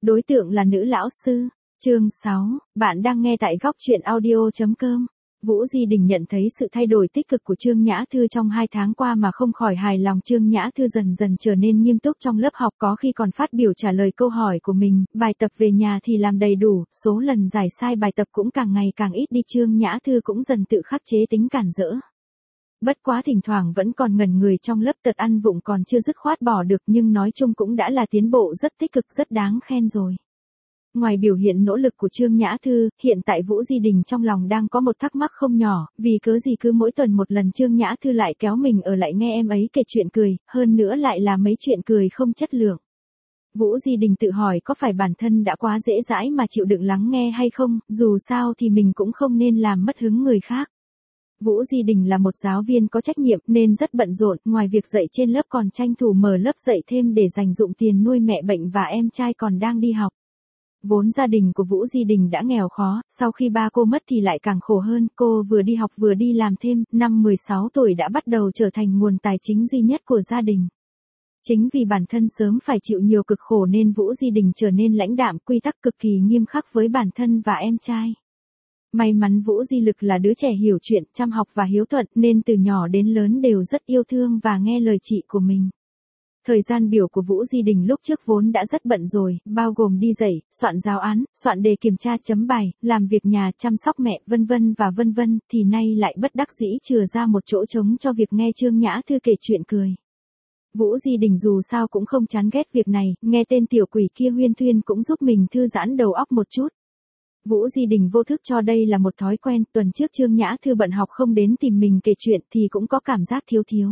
đối tượng là nữ lão sư. Chương 6, bạn đang nghe tại góc truyện audio.com. Vũ Di Đình nhận thấy sự thay đổi tích cực của Trương Nhã Thư trong 2 tháng qua mà không khỏi hài lòng. Trương Nhã Thư dần dần trở nên nghiêm túc trong lớp học, có khi còn phát biểu trả lời câu hỏi của mình, bài tập về nhà thì làm đầy đủ, số lần giải sai bài tập cũng càng ngày càng ít đi. Trương Nhã Thư cũng dần tự khắc chế tính cản rỡ. Bất quá thỉnh thoảng vẫn còn ngẩn người trong lớp, tật ăn vụng còn chưa dứt khoát bỏ được, nhưng nói chung cũng đã là tiến bộ rất tích cực, rất đáng khen rồi. Ngoài biểu hiện nỗ lực của Trương Nhã Thư, hiện tại Vũ Di Đình trong lòng đang có một thắc mắc không nhỏ, vì cớ gì cứ mỗi tuần một lần Trương Nhã Thư lại kéo mình ở lại nghe em ấy kể chuyện cười, hơn nữa lại là mấy chuyện cười không chất lượng. Vũ Di Đình tự hỏi có phải bản thân đã quá dễ dãi mà chịu đựng lắng nghe hay không, dù sao thì mình cũng không nên làm mất hứng người khác. Vũ Di Đình là một giáo viên có trách nhiệm nên rất bận rộn, ngoài việc dạy trên lớp còn tranh thủ mở lớp dạy thêm để dành dụm tiền nuôi mẹ bệnh và em trai còn đang đi học. Vốn gia đình của Vũ Di Đình đã nghèo khó, sau khi ba cô mất thì lại càng khổ hơn, cô vừa đi học vừa đi làm thêm, năm 16 tuổi đã bắt đầu trở thành nguồn tài chính duy nhất của gia đình. Chính vì bản thân sớm phải chịu nhiều cực khổ nên Vũ Di Đình trở nên lãnh đạm, quy tắc cực kỳ nghiêm khắc với bản thân và em trai. May mắn Vũ Di Lực là đứa trẻ hiểu chuyện, chăm học và hiếu thuận nên từ nhỏ đến lớn đều rất yêu thương và nghe lời chị của mình. Thời gian biểu của Vũ Di Đình lúc trước vốn đã rất bận rồi, bao gồm đi dạy, soạn giáo án, soạn đề kiểm tra chấm bài, làm việc nhà, chăm sóc mẹ, vân vân, thì nay lại bất đắc dĩ chừa ra một chỗ trống cho việc nghe Trương Nhã Thư kể chuyện cười. Vũ Di Đình dù sao cũng không chán ghét việc này, nghe tên tiểu quỷ kia huyên thuyên cũng giúp mình thư giãn đầu óc một chút. Vũ Di Đình vô thức cho đây là một thói quen, tuần trước Trương Nhã Thư bận học không đến tìm mình kể chuyện thì cũng có cảm giác thiếu thiếu.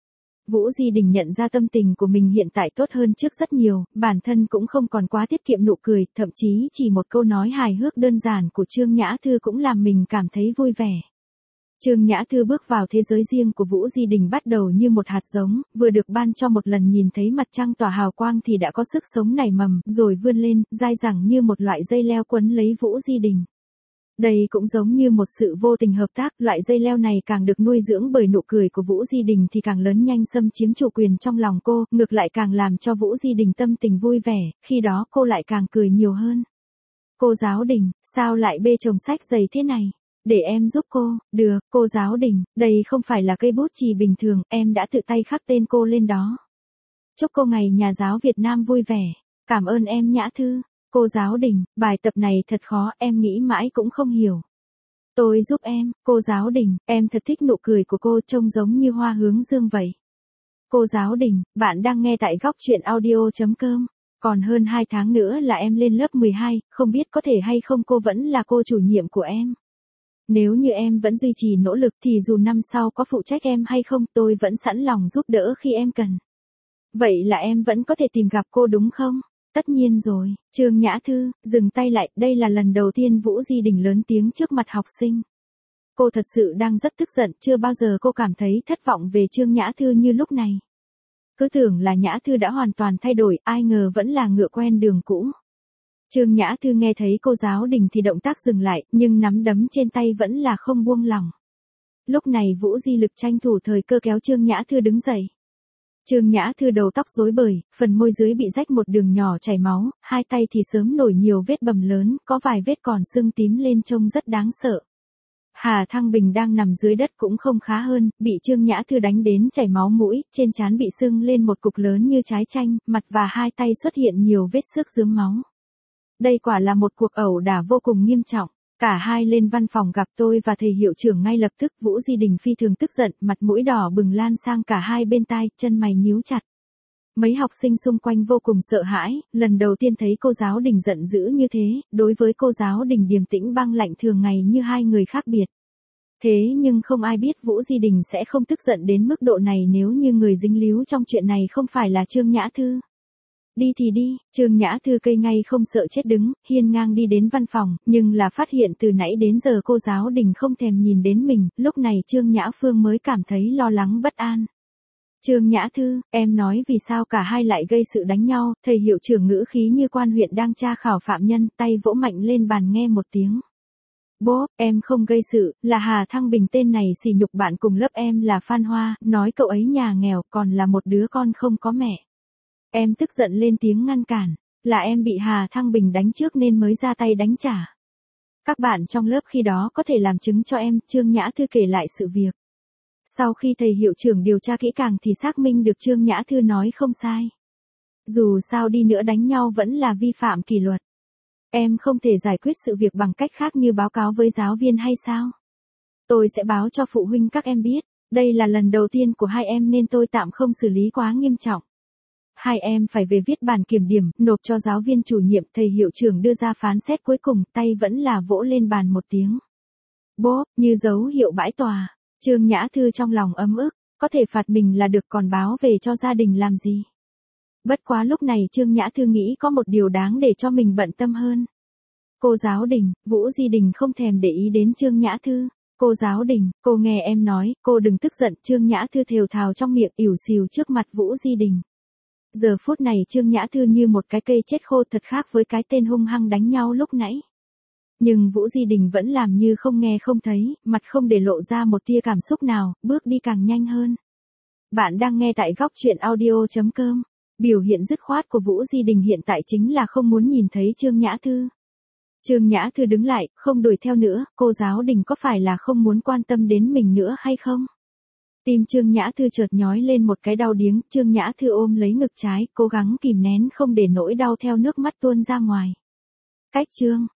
Vũ Di Đình nhận ra tâm tình của mình hiện tại tốt hơn trước rất nhiều, bản thân cũng không còn quá tiết kiệm nụ cười, thậm chí chỉ một câu nói hài hước đơn giản của Trương Nhã Thư cũng làm mình cảm thấy vui vẻ. Trương Nhã Thư bước vào thế giới riêng của Vũ Di Đình bắt đầu như một hạt giống, vừa được ban cho một lần nhìn thấy mặt trăng tỏa hào quang thì đã có sức sống nảy mầm, rồi vươn lên, dai dẳng như một loại dây leo quấn lấy Vũ Di Đình. Đây cũng giống như một sự vô tình hợp tác, loại dây leo này càng được nuôi dưỡng bởi nụ cười của Vũ Di Đình thì càng lớn nhanh xâm chiếm chủ quyền trong lòng cô, ngược lại càng làm cho Vũ Di Đình tâm tình vui vẻ, khi đó cô lại càng cười nhiều hơn. Cô giáo Đình, sao lại bê chồng sách dày thế này? Để em giúp cô. Được, cô giáo Đình, đây không phải là cây bút chì bình thường, em đã tự tay khắc tên cô lên đó. Chúc cô ngày nhà giáo Việt Nam vui vẻ. Cảm ơn em Nhã Thư. Cô giáo Đình, bài tập này thật khó, em nghĩ mãi cũng không hiểu. Tôi giúp em. Cô giáo Đình, em thật thích nụ cười của cô, trông giống như hoa hướng dương vậy. Cô giáo Đình, bạn đang nghe tại góc truyện audio.com. Còn hơn 2 tháng nữa là em lên lớp 12, không biết có thể hay không cô vẫn là cô chủ nhiệm của em. Nếu như em vẫn duy trì nỗ lực thì dù năm sau có phụ trách em hay không, tôi vẫn sẵn lòng giúp đỡ khi em cần. Vậy là em vẫn có thể tìm gặp cô đúng không? Tất nhiên rồi. Trương Nhã Thư, dừng tay lại, đây là lần đầu tiên Vũ Di Đình lớn tiếng trước mặt học sinh. Cô thật sự đang rất tức giận, chưa bao giờ cô cảm thấy thất vọng về Trương Nhã Thư như lúc này. Cứ tưởng là Nhã Thư đã hoàn toàn thay đổi, ai ngờ vẫn là ngựa quen đường cũ. Trương Nhã Thư nghe thấy cô giáo Đình thì động tác dừng lại, nhưng nắm đấm trên tay vẫn là không buông lỏng. Lúc này Vũ Di Lực tranh thủ thời cơ kéo Trương Nhã Thư đứng dậy. Trương Nhã Thư đầu tóc rối bời, phần môi dưới bị rách một đường nhỏ chảy máu, hai tay thì sớm nổi nhiều vết bầm lớn, có vài vết còn sưng tím lên trông rất đáng sợ. Hà Thăng Bình đang nằm dưới đất cũng không khá hơn, bị Trương Nhã Thư đánh đến chảy máu mũi, trên trán bị sưng lên một cục lớn như trái chanh, mặt và hai tay xuất hiện nhiều vết xước rướm máu. Đây quả là một cuộc ẩu đả vô cùng nghiêm trọng. Cả hai lên văn phòng gặp tôi và thầy hiệu trưởng ngay lập tức. Vũ Di Đình phi thường tức giận, mặt mũi đỏ bừng lan sang cả hai bên tai, chân mày nhíu chặt. Mấy học sinh xung quanh vô cùng sợ hãi, lần đầu tiên thấy cô giáo Đình giận dữ như thế, đối với cô giáo Đình điềm tĩnh băng lạnh thường ngày như hai người khác biệt. Thế nhưng không ai biết Vũ Di Đình sẽ không tức giận đến mức độ này nếu như người dính líu trong chuyện này không phải là Trương Nhã Thư. Đi thì đi, Trương Nhã Thư cây ngay không sợ chết đứng, hiên ngang đi đến văn phòng, nhưng là phát hiện từ nãy đến giờ cô giáo Đình không thèm nhìn đến mình, lúc này Trương Nhã Phương mới cảm thấy lo lắng bất an. Trương Nhã Thư, em nói vì sao cả hai lại gây sự đánh nhau, thầy hiệu trưởng ngữ khí như quan huyện đang tra khảo phạm nhân, tay vỗ mạnh lên bàn nghe một tiếng. Bố, em không gây sự, là Hà Thăng Bình tên này sỉ nhục bạn cùng lớp em là Phan Hoa, nói cậu ấy nhà nghèo còn là một đứa con không có mẹ. Em tức giận lên tiếng ngăn cản. Là em bị Hà Thăng Bình đánh trước nên mới ra tay đánh trả. Các bạn trong lớp khi đó có thể làm chứng cho em, Trương Nhã Thư kể lại sự việc. Sau khi thầy hiệu trưởng điều tra kỹ càng thì xác minh được Trương Nhã Thư nói không sai. Dù sao đi nữa đánh nhau vẫn là vi phạm kỷ luật. Em không thể giải quyết sự việc bằng cách khác như báo cáo với giáo viên hay sao? Tôi sẽ báo cho phụ huynh các em biết. Đây là lần đầu tiên của hai em nên tôi tạm không xử lý quá nghiêm trọng. Hai em phải về viết bản kiểm điểm, nộp cho giáo viên chủ nhiệm. Thầy hiệu trưởng đưa ra phán xét cuối cùng, tay vẫn là vỗ lên bàn một tiếng. Bốp, như dấu hiệu bãi tòa. Trương Nhã Thư trong lòng ấm ức, có thể phạt mình là được còn báo về cho gia đình làm gì. Bất quá lúc này Trương Nhã Thư nghĩ có một điều đáng để cho mình bận tâm hơn. Cô giáo Đình, Vũ Di Đình không thèm để ý đến Trương Nhã Thư. Cô giáo Đình, cô nghe em nói, cô đừng tức giận. Trương Nhã Thư thều thào trong miệng ỉu xìu trước mặt Vũ Di Đình. Giờ phút này Trương Nhã Thư như một cái cây chết khô, thật khác với cái tên hung hăng đánh nhau lúc nãy. Nhưng Vũ Di Đình vẫn làm như không nghe không thấy, mặt không để lộ ra một tia cảm xúc nào, bước đi càng nhanh hơn. Bạn đang nghe tại góc truyện audio.com. Biểu hiện dứt khoát của Vũ Di Đình hiện tại chính là không muốn nhìn thấy Trương Nhã Thư. Trương Nhã Thư đứng lại, không đuổi theo nữa. Cô giáo Đình có phải là không muốn quan tâm đến mình nữa hay không? Tim Trương Nhã Thư chợt nhói lên một cái đau điếng. Trương Nhã Thư ôm lấy ngực trái, cố gắng kìm nén không để nỗi đau theo nước mắt tuôn ra ngoài. Cách Trương